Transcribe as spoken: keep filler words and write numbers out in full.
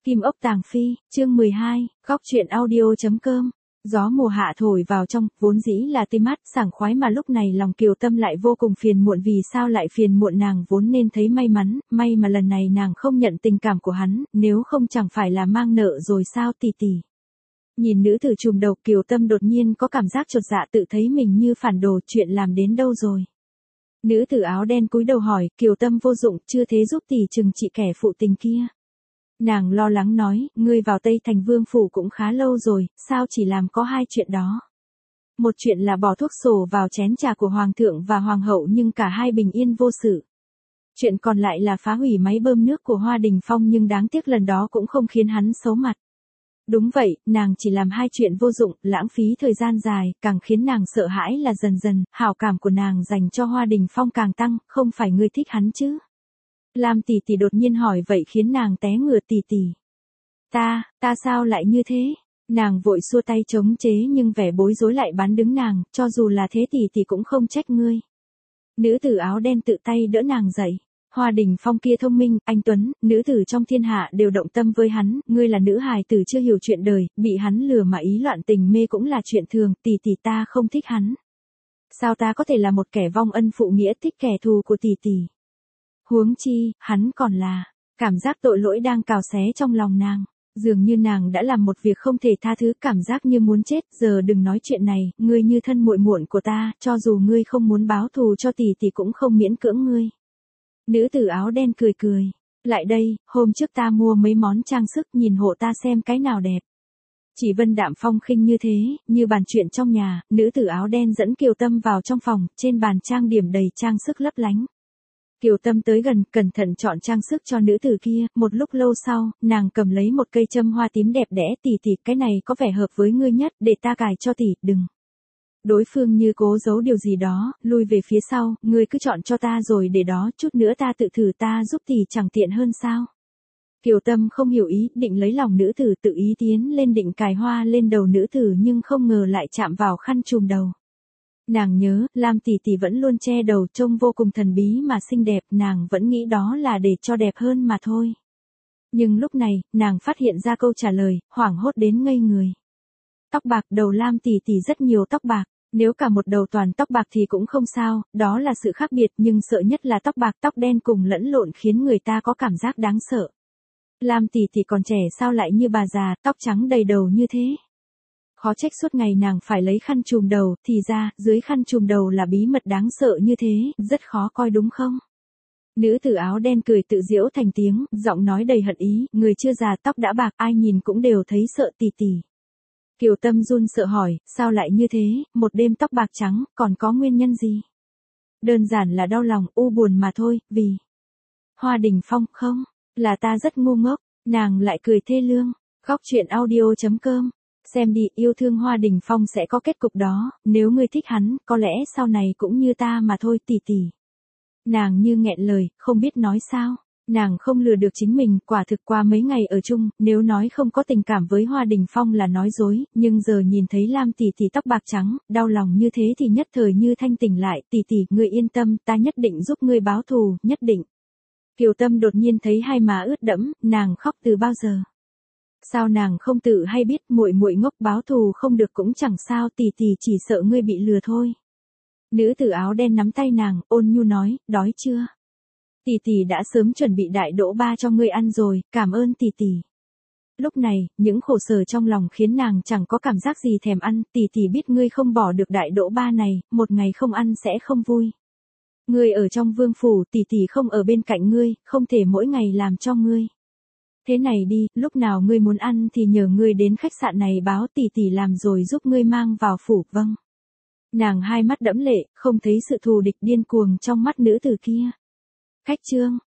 Kim ốc tàng phi, chương mười hai, góc truyện audio.com. Gió mùa hạ thổi vào trong, vốn dĩ là tươi mát, sảng khoái mà lúc này lòng Kiều Tâm lại vô cùng phiền muộn. Vì sao lại phiền muộn? Nàng vốn nên thấy may mắn, may mà lần này nàng không nhận tình cảm của hắn, nếu không chẳng phải là mang nợ rồi sao tỷ tỷ. Nhìn nữ tử trùm đầu, Kiều Tâm đột nhiên có cảm giác chột dạ, tự thấy mình như phản đồ, chuyện làm đến đâu rồi. Nữ tử áo đen cúi đầu hỏi, Kiều Tâm vô dụng, chưa thế giúp tỷ trừng trị kẻ phụ tình kia. Nàng lo lắng nói, ngươi vào Tây Thành Vương phủ cũng khá lâu rồi, sao chỉ làm có hai chuyện đó. Một chuyện là bỏ thuốc sổ vào chén trà của Hoàng thượng và Hoàng hậu nhưng cả hai bình yên vô sự. Chuyện còn lại là phá hủy máy bơm nước của Hoa Đình Phong nhưng đáng tiếc lần đó cũng không khiến hắn xấu mặt. Đúng vậy, nàng chỉ làm hai chuyện vô dụng, lãng phí thời gian dài, càng khiến nàng sợ hãi là dần dần, hảo cảm của nàng dành cho Hoa Đình Phong càng tăng, không phải ngươi thích hắn chứ. Lam tỷ tỷ đột nhiên hỏi vậy khiến nàng té ngửa. Tỷ tỷ. Ta, ta sao lại như thế? Nàng vội xua tay chống chế nhưng vẻ bối rối lại bán đứng nàng, cho dù là thế tỷ tỷ cũng không trách ngươi. Nữ tử áo đen tự tay đỡ nàng dậy. Hoa Đình Phong kia thông minh, anh tuấn, nữ tử trong thiên hạ đều động tâm với hắn, ngươi là nữ hài tử chưa hiểu chuyện đời, bị hắn lừa mà ý loạn tình mê cũng là chuyện thường, tỷ tỷ ta không thích hắn. Sao ta có thể là một kẻ vong ân phụ nghĩa thích kẻ thù của tỷ tỷ? Huống chi, hắn còn là, cảm giác tội lỗi đang cào xé trong lòng nàng. Dường như nàng đã làm một việc không thể tha thứ, cảm giác như muốn chết. Giờ đừng nói chuyện này, ngươi như thân muội muội của ta, cho dù ngươi không muốn báo thù cho tỷ tỷ cũng không miễn cưỡng ngươi. Nữ tử áo đen cười cười. Lại đây, hôm trước ta mua mấy món trang sức, nhìn hộ ta xem cái nào đẹp. Chỉ Vân đạm phong khinh như thế, như bàn chuyện trong nhà, nữ tử áo đen dẫn Kiều Tâm vào trong phòng, trên bàn trang điểm đầy trang sức lấp lánh. Kiều Tâm tới gần, cẩn thận chọn trang sức cho nữ tử kia, một lúc lâu sau, nàng cầm lấy một cây châm hoa tím đẹp đẽ. Tỷ tỷ, cái này có vẻ hợp với ngươi nhất, để ta cài cho tỷ. Đừng. Đối phương như cố giấu điều gì đó, lui về phía sau, ngươi cứ chọn cho ta rồi để đó, chút nữa ta tự thử, ta giúp tỷ chẳng tiện hơn sao. Kiều Tâm không hiểu ý, định lấy lòng nữ tử, tự ý tiến lên định cài hoa lên đầu nữ tử nhưng không ngờ lại chạm vào khăn trùm đầu. Nàng nhớ, Lam tỷ tỷ vẫn luôn che đầu trông vô cùng thần bí mà xinh đẹp, nàng vẫn nghĩ đó là để cho đẹp hơn mà thôi. Nhưng lúc này, nàng phát hiện ra câu trả lời, hoảng hốt đến ngây người. Tóc bạc, đầu Lam tỷ tỷ rất nhiều tóc bạc, nếu cả một đầu toàn tóc bạc thì cũng không sao, đó là sự khác biệt, nhưng sợ nhất là tóc bạc, tóc đen cùng lẫn lộn khiến người ta có cảm giác đáng sợ. Lam tỷ tỷ còn trẻ sao lại như bà già, tóc trắng đầy đầu như thế? Khó trách suốt ngày nàng phải lấy khăn trùm đầu, thì ra, dưới khăn trùm đầu là bí mật đáng sợ như thế, rất khó coi đúng không? Nữ tử áo đen cười tự giễu thành tiếng, giọng nói đầy hận ý, người chưa già tóc đã bạc, ai nhìn cũng đều thấy sợ. Tỷ tỷ. Kiều Tâm run sợ hỏi, sao lại như thế, một đêm tóc bạc trắng, còn có nguyên nhân gì? Đơn giản là đau lòng, u buồn mà thôi, vì... Hoa Đình Phong, không, là ta rất ngu ngốc, nàng lại cười thê lương. Góc truyện audio.com. Xem đi, yêu thương Hoa Đình Phong sẽ có kết cục đó, nếu ngươi thích hắn, có lẽ sau này cũng như ta mà thôi. Tỷ tỷ. Nàng như nghẹn lời, không biết nói sao. Nàng không lừa được chính mình, quả thực qua mấy ngày ở chung, nếu nói không có tình cảm với Hoa Đình Phong là nói dối, nhưng giờ nhìn thấy Lam tỷ tỷ tóc bạc trắng, đau lòng như thế thì nhất thời như thanh tỉnh lại. Tỷ tỷ, ngươi yên tâm, ta nhất định giúp ngươi báo thù, nhất định. Kiều Tâm đột nhiên thấy hai má ướt đẫm, nàng khóc từ bao giờ? Sao nàng không tự hay biết, muội muội ngốc, báo thù không được cũng chẳng sao, tỷ tỷ chỉ sợ ngươi bị lừa thôi. Nữ tử áo đen nắm tay nàng, ôn nhu nói, đói chưa? Tỷ tỷ đã sớm chuẩn bị đại đỗ ba cho ngươi ăn rồi, cảm ơn tỷ tỷ. Lúc này, những khổ sở trong lòng khiến nàng chẳng có cảm giác gì thèm ăn. Tỷ tỷ biết ngươi không bỏ được đại đỗ ba này, một ngày không ăn sẽ không vui. Ngươi ở trong vương phủ, tỷ tỷ không ở bên cạnh ngươi, không thể mỗi ngày làm cho ngươi. Thế này đi, lúc nào ngươi muốn ăn thì nhờ ngươi đến khách sạn này báo, tỷ tỷ làm rồi giúp ngươi mang vào phủ. Vâng. Nàng hai mắt đẫm lệ, không thấy sự thù địch điên cuồng trong mắt nữ tử kia. Khách trương,